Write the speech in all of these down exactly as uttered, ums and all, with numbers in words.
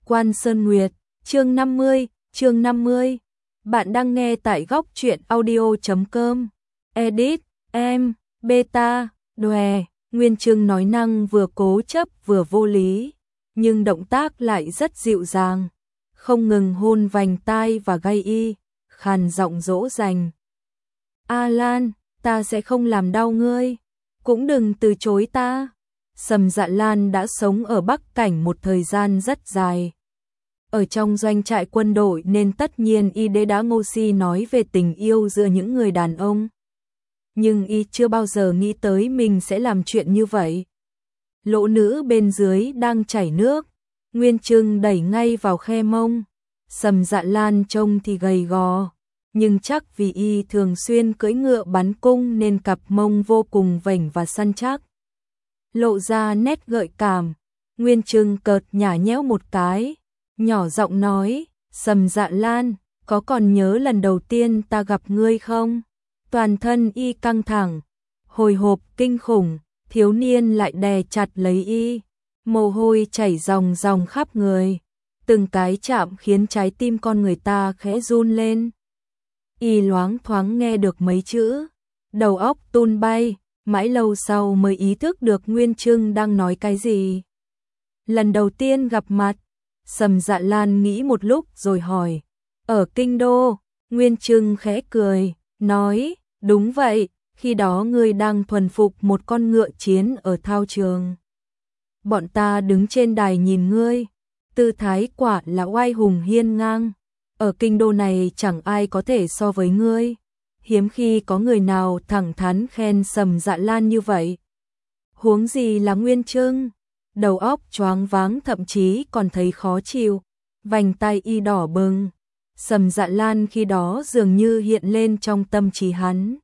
Quan Sơn Nguyệt, chương năm mươi, chương năm mươi. Bạn đang nghe tại góc truyện audio chấm com. Edit, em, beta, đòe. Nguyên Trưng nói năng vừa cố chấp vừa vô lý, nhưng động tác lại rất dịu dàng, không ngừng hôn vành tai và gai y, khàn giọng dỗ dành. A Lan, ta sẽ không làm đau ngươi, cũng đừng từ chối ta. Sầm Dạ Lan đã sống ở Bắc Cảnh một thời gian rất dài. Ở trong doanh trại quân đội nên tất nhiên y đế đã ngô si nói về tình yêu giữa những người đàn ông. Nhưng y chưa bao giờ nghĩ tới mình sẽ làm chuyện như vậy. Lỗ nữ bên dưới đang chảy nước, Nguyên Trưng đẩy ngay vào khe mông. Sầm Dạ Lan trông thì gầy gò, nhưng chắc vì y thường xuyên cưỡi ngựa bắn cung nên cặp mông vô cùng vểnh và săn chắc, lộ ra nét gợi cảm. Nguyên Trưng cợt nhả nhẽo một cái, nhỏ giọng nói, Sầm Dạ Lan, có còn nhớ lần đầu tiên ta gặp ngươi không? Toàn thân y căng thẳng, hồi hộp kinh khủng, thiếu niên lại đè chặt lấy y, mồ hôi chảy ròng ròng khắp người, từng cái chạm khiến trái tim con người ta khẽ run lên. Y loáng thoáng nghe được mấy chữ, đầu óc tun bay, mãi lâu sau mới ý thức được Nguyên Trưng đang nói cái gì. Lần đầu tiên gặp mặt, Sầm Dạ Lan nghĩ một lúc rồi hỏi, ở Kinh Đô. Nguyên Trưng khẽ cười, nói, đúng vậy, khi đó ngươi đang thuần phục một con ngựa chiến ở thao trường. Bọn ta đứng trên đài nhìn ngươi, tư thái quả là oai hùng hiên ngang. Ở Kinh Đô này chẳng ai có thể so với ngươi. Hiếm khi có người nào thẳng thắn khen Sầm Dạ Lan như vậy. Huống gì là Nguyên Trưng, đầu óc choáng váng thậm chí còn thấy khó chịu, vành tai y đỏ bừng. Sầm Dạ Lan khi đó dường như hiện lên trong tâm trí hắn.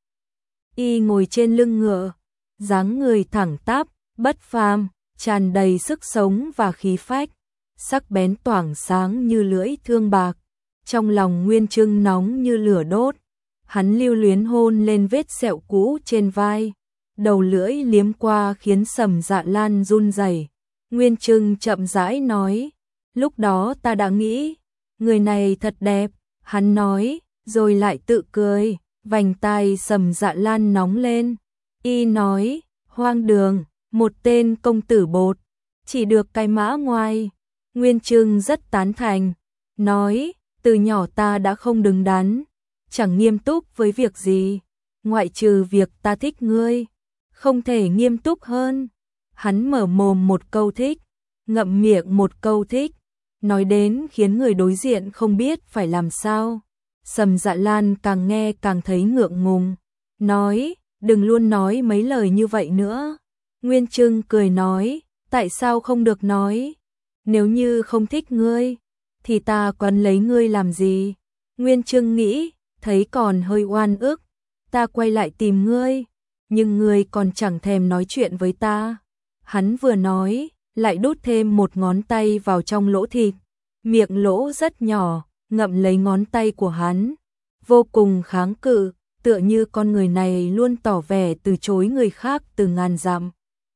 Y ngồi trên lưng ngựa, dáng người thẳng tắp, bất phàm, tràn đầy sức sống và khí phách, sắc bén toảng sáng như lưỡi thương bạc. Trong lòng Nguyên Trưng nóng như lửa đốt, hắn lưu luyến hôn lên vết sẹo cũ trên vai, đầu lưỡi liếm qua khiến Sầm Dạ Lan run rẩy. Nguyên Trưng chậm rãi nói, lúc đó ta đã nghĩ, người này thật đẹp, hắn nói, rồi lại tự cười, vành tai Sầm Dạ Lan nóng lên. Y nói, hoang đường, một tên công tử bột, chỉ được cái mã ngoài. Nguyên Trưng rất tán thành, nói, từ nhỏ ta đã không đứng đắn, chẳng nghiêm túc với việc gì, ngoại trừ việc ta thích ngươi, không thể nghiêm túc hơn. Hắn mở mồm một câu thích, ngậm miệng một câu thích, nói đến khiến người đối diện không biết phải làm sao. Sầm Dạ Lan càng nghe càng thấy ngượng ngùng, nói, đừng luôn nói mấy lời như vậy nữa. Nguyên Trưng cười nói, tại sao không được nói? Nếu như không thích ngươi, thì ta quấn lấy ngươi làm gì? Nguyên Trưng nghĩ, thấy còn hơi oan ức, ta quay lại tìm ngươi, nhưng ngươi còn chẳng thèm nói chuyện với ta. Hắn vừa nói, lại đút thêm một ngón tay vào trong lỗ thịt, miệng lỗ rất nhỏ, ngậm lấy ngón tay của hắn, vô cùng kháng cự, tựa như con người này luôn tỏ vẻ từ chối người khác từ ngàn dặm.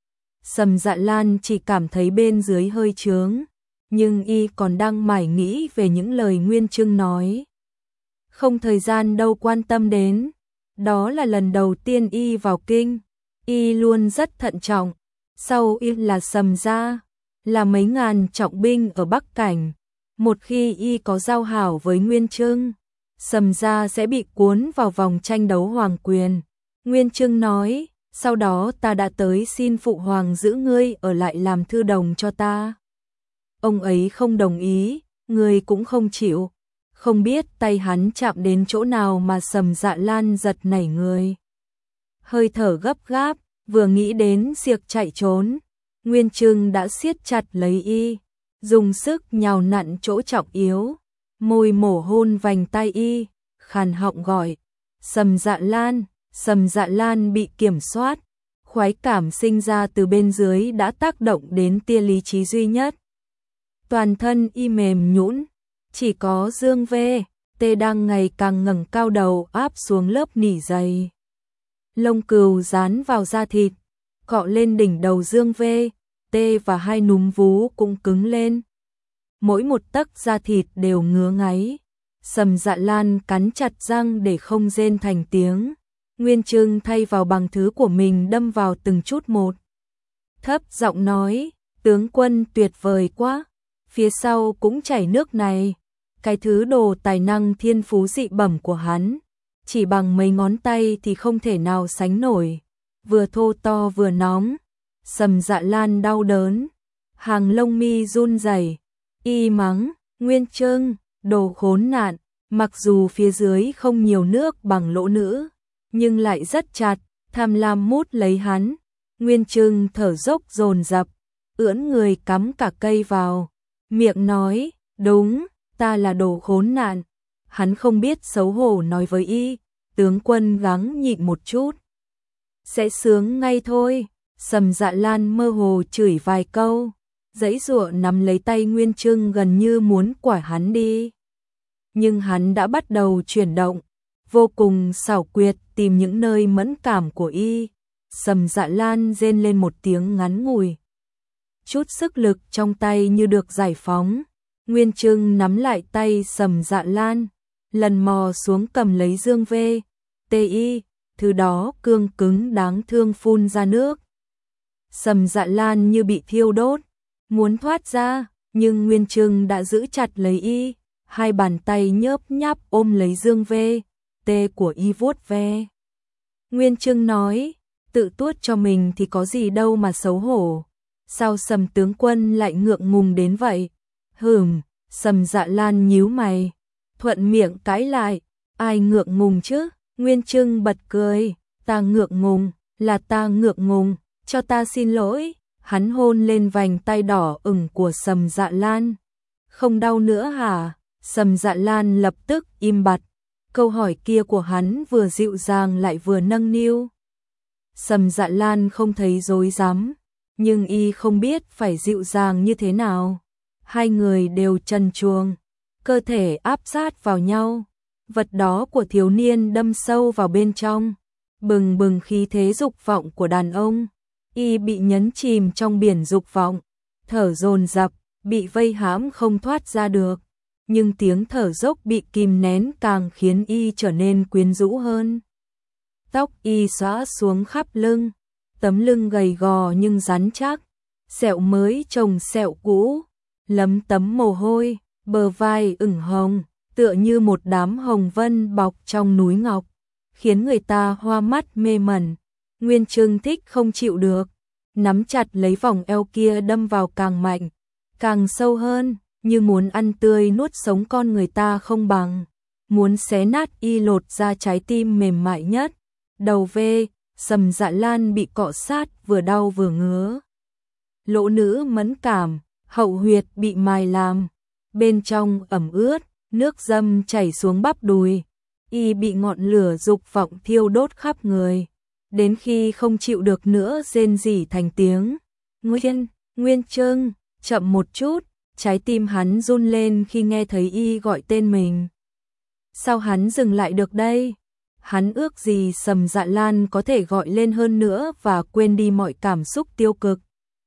Sầm Dạ Lan chỉ cảm thấy bên dưới hơi chướng, nhưng y còn đang mải nghĩ về những lời Nguyên Trưng nói. Không thời gian đâu quan tâm đến, đó là lần đầu tiên y vào kinh, y luôn rất thận trọng. Sau y là Sầm gia, là mấy ngàn trọng binh ở Bắc Cảnh. Một khi y có giao hảo với Nguyên Trưng, Sầm gia sẽ bị cuốn vào vòng tranh đấu hoàng quyền. Nguyên Trưng nói, sau đó ta đã tới xin phụ hoàng giữ ngươi ở lại làm thư đồng cho ta. Ông ấy không đồng ý, ngươi cũng không chịu. Không biết tay hắn chạm đến chỗ nào mà Sầm Dạ Lan giật nảy người. Hơi thở gấp gáp, vừa nghĩ đến việc chạy trốn, Nguyên Trưng đã siết chặt lấy y, dùng sức nhào nặn chỗ trọng yếu, môi mổ hôn vành tai y, khàn họng gọi, Sầm Dạ Lan. Sầm Dạ Lan bị kiểm soát, khoái cảm sinh ra từ bên dưới đã tác động đến tia lý trí duy nhất. Toàn thân y mềm nhũn, chỉ có Dương V, Tê đang ngày càng ngẩng cao đầu áp xuống lớp nỉ dày. Lông cừu dán vào da thịt, cọ lên đỉnh đầu Dương V, Tê và hai núm vú cũng cứng lên. mỗi một tấc da thịt đều ngứa ngáy. Sầm Dạ Lan cắn chặt răng để không rên thành tiếng. Nguyên Trưng thay vào bằng thứ của mình đâm vào từng chút một. Thấp giọng nói, tướng quân tuyệt vời quá, phía sau cũng chảy nước này. Cái thứ đồ tài năng thiên phú dị bẩm của hắn, chỉ bằng mấy ngón tay thì không thể nào sánh nổi. Vừa thô to vừa nóng, Sầm Dạ Lan đau đớn, hàng lông mi run rẩy, y mắng, Nguyên Trưng, đồ khốn nạn, mặc dù phía dưới không nhiều nước bằng lỗ nữ, nhưng lại rất chặt, tham lam mút lấy hắn. Nguyên Trưng thở dốc dồn dập, ưỡn người cắm cả cây vào, miệng nói, đúng, ta là đồ khốn nạn. Hắn không biết xấu hổ nói với y, tướng quân gắng nhịn một chút, sẽ sướng ngay thôi. Sầm Dạ Lan mơ hồ chửi vài câu, giãy giụa nắm lấy tay Nguyên Trưng gần như muốn quải hắn đi. Nhưng hắn đã bắt đầu chuyển động, vô cùng xảo quyệt tìm những nơi mẫn cảm của y. Sầm Dạ Lan rên lên một tiếng ngắn ngủi. Chút sức lực trong tay như được giải phóng. Nguyên Trưng nắm lại tay Sầm Dạ Lan, lần mò xuống cầm lấy dương vê, tê y, thứ đó cương cứng đáng thương phun ra nước. Sầm Dạ Lan như bị thiêu đốt, muốn thoát ra, nhưng Nguyên Trưng đã giữ chặt lấy y, hai bàn tay nhớp nháp ôm lấy dương vê, tê của y vuốt ve. Nguyên Trưng nói, tự tuốt cho mình thì có gì đâu mà xấu hổ, sao Sầm tướng quân lại ngượng ngùng đến vậy? Hừm, Sầm Dạ Lan nhíu mày, thuận miệng cãi lại, ai ngượng ngùng chứ? Nguyên Trưng bật cười, ta ngượng ngùng, là ta ngượng ngùng, cho ta xin lỗi. Hắn hôn lên vành tay đỏ ửng của Sầm Dạ Lan. Không đau nữa hả? Sầm Dạ Lan lập tức im bặt. Câu hỏi kia của hắn vừa dịu dàng lại vừa nâng niu. Sầm Dạ Lan không thấy rối rắm, nhưng y không biết phải dịu dàng như thế nào. Hai người đều trần truồng, cơ thể áp sát vào nhau. Vật đó của thiếu niên đâm sâu vào bên trong, bừng bừng khí thế dục vọng của đàn ông. Y bị nhấn chìm trong biển dục vọng, thở dồn dập, bị vây hãm không thoát ra được. Nhưng tiếng thở dốc bị kìm nén càng khiến y trở nên quyến rũ hơn. Tóc y xõa xuống khắp lưng, tấm lưng gầy gò nhưng rắn chắc, sẹo mới chồng sẹo cũ, lấm tấm mồ hôi, bờ vai ửng hồng, tựa như một đám hồng vân bọc trong núi ngọc, khiến người ta hoa mắt mê mẩn. Nguyên Trưng thích không chịu được, nắm chặt lấy vòng eo kia đâm vào càng mạnh, càng sâu hơn, như muốn ăn tươi nuốt sống con người ta không bằng, muốn xé nát y lột ra trái tim mềm mại nhất. Đầu vê, Sầm Dạ Lan bị cọ sát vừa đau vừa ngứa. Lỗ nữ mẫn cảm, hậu huyệt bị mài làm, bên trong ẩm ướt, nước dâm chảy xuống bắp đùi, y bị ngọn lửa dục vọng thiêu đốt khắp người. Đến khi không chịu được nữa rên rỉ thành tiếng. Nguyên, Nguyên Trưng, chậm một chút, trái tim hắn run lên khi nghe thấy y gọi tên mình. Sao hắn dừng lại được đây? Hắn ước gì Sầm Dạ Lan có thể gọi lên hơn nữa và quên đi mọi cảm xúc tiêu cực.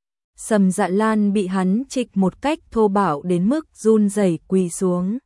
Sầm Dạ Lan bị hắn trịch một cách thô bạo đến mức run rẩy quỳ xuống.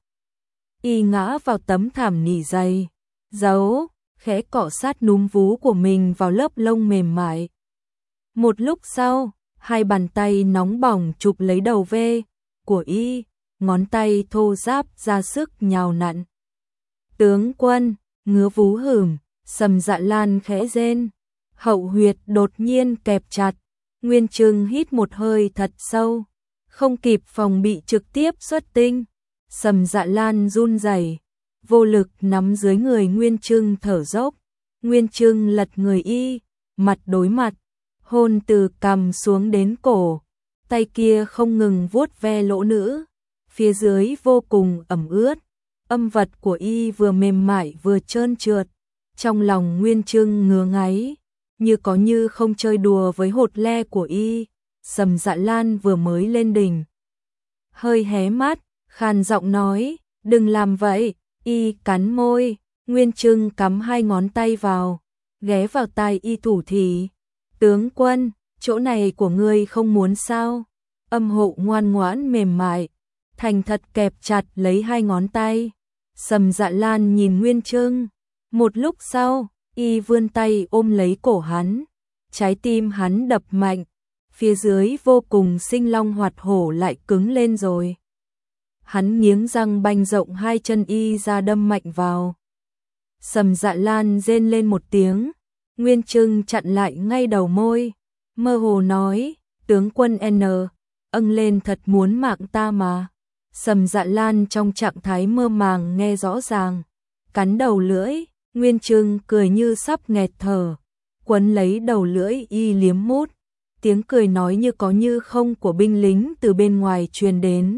Y ngã vào tấm thảm nỉ dày, giấu, khẽ cọ sát núm vú của mình vào lớp lông mềm mại. Một lúc sau, hai bàn tay nóng bỏng chụp lấy đầu vê của y, ngón tay thô ráp ra sức nhào nặn. Tướng quân, ngứa vú hửm, Sầm Dạ Lan khẽ rên, hậu huyệt đột nhiên kẹp chặt. Nguyên Trưng hít một hơi thật sâu, không kịp phòng bị trực tiếp xuất tinh. Sầm Dạ Lan run rẩy, vô lực nắm dưới người Nguyên Trưng thở dốc. Nguyên Trưng lật người y, mặt đối mặt, hôn từ cằm xuống đến cổ, tay kia không ngừng vuốt ve lỗ nữ, phía dưới vô cùng ẩm ướt, âm vật của y vừa mềm mại vừa trơn trượt. Trong lòng Nguyên Trưng ngứa ngáy, như có như không chơi đùa với hột le của y. Sầm Dạ Lan vừa mới lên đỉnh, hơi hé mắt, khàn giọng nói, đừng làm vậy. Y cắn môi, Nguyên Trưng cắm hai ngón tay vào, ghé vào tai y thủ thỉ, tướng quân, chỗ này của ngươi không muốn sao? Âm hộ ngoan ngoãn mềm mại, thành thật kẹp chặt lấy hai ngón tay. Sầm Dạ Lan nhìn Nguyên Trưng, một lúc sau, y vươn tay ôm lấy cổ hắn, trái tim hắn đập mạnh, phía dưới vô cùng sinh long hoạt hổ lại cứng lên rồi. Hắn nghiến răng banh rộng hai chân y ra đâm mạnh vào. Sầm Dạ Lan rên lên một tiếng, Nguyên Trưng chặn lại ngay đầu môi, mơ hồ nói, tướng quân N, âng lên thật muốn mạng ta mà. Sầm Dạ Lan trong trạng thái mơ màng nghe rõ ràng, cắn đầu lưỡi, Nguyên Trưng cười như sắp nghẹt thở, quấn lấy đầu lưỡi y liếm mút, tiếng cười nói như có như không của binh lính từ bên ngoài truyền đến.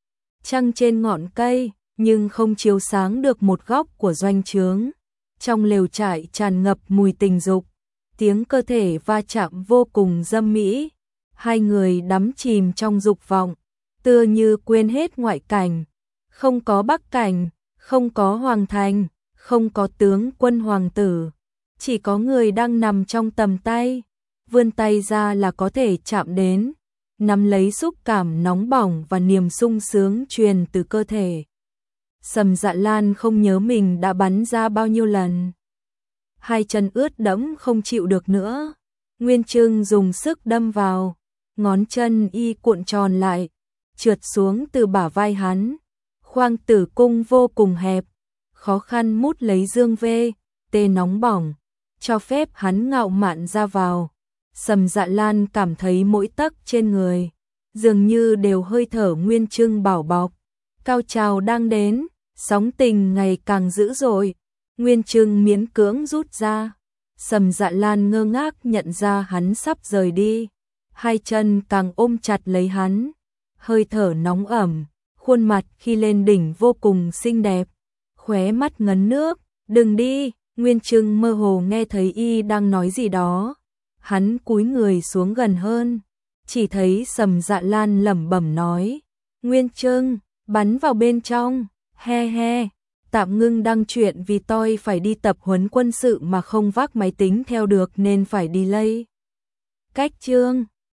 Trăng trên ngọn cây, nhưng không chiếu sáng được một góc của doanh trướng. Trong lều trại tràn ngập mùi tình dục, tiếng cơ thể va chạm vô cùng dâm mỹ. Hai người đắm chìm trong dục vọng, tựa như quên hết ngoại cảnh. Không có bắc cảnh, không có hoàng thành, không có tướng quân hoàng tử. Chỉ có người đang nằm trong tầm tay, vươn tay ra là có thể chạm đến, nắm lấy xúc cảm nóng bỏng và niềm sung sướng truyền từ cơ thể. Sầm Dạ Lan không nhớ mình đã bắn ra bao nhiêu lần. Hai chân ướt đẫm không chịu được nữa. Nguyên Trưng dùng sức đâm vào, ngón chân y cuộn tròn lại, trượt xuống từ bả vai hắn. Khoang tử cung vô cùng hẹp, khó khăn mút lấy dương vê, tê nóng bỏng, cho phép hắn ngạo mạn ra vào. Sầm Dạ Lan cảm thấy mỗi tấc trên người dường như đều hơi thở Nguyên Trưng bảo bọc. Cao trào đang đến, sóng tình ngày càng dữ dội. Nguyên Trưng miễn cưỡng rút ra. Sầm Dạ Lan ngơ ngác nhận ra hắn sắp rời đi, hai chân càng ôm chặt lấy hắn. Hơi thở nóng ẩm, khuôn mặt khi lên đỉnh vô cùng xinh đẹp, khóe mắt ngấn nước. Đừng đi, Nguyên Trưng mơ hồ nghe thấy y đang nói gì đó. Hắn cúi người xuống gần hơn, chỉ thấy Sầm Dạ Lan lẩm bẩm nói, Nguyên Trưng, bắn vào bên trong, he he, tạm ngưng đăng chuyện vì tôi phải đi tập huấn quân sự mà không vác máy tính theo được nên phải delay. Cách chương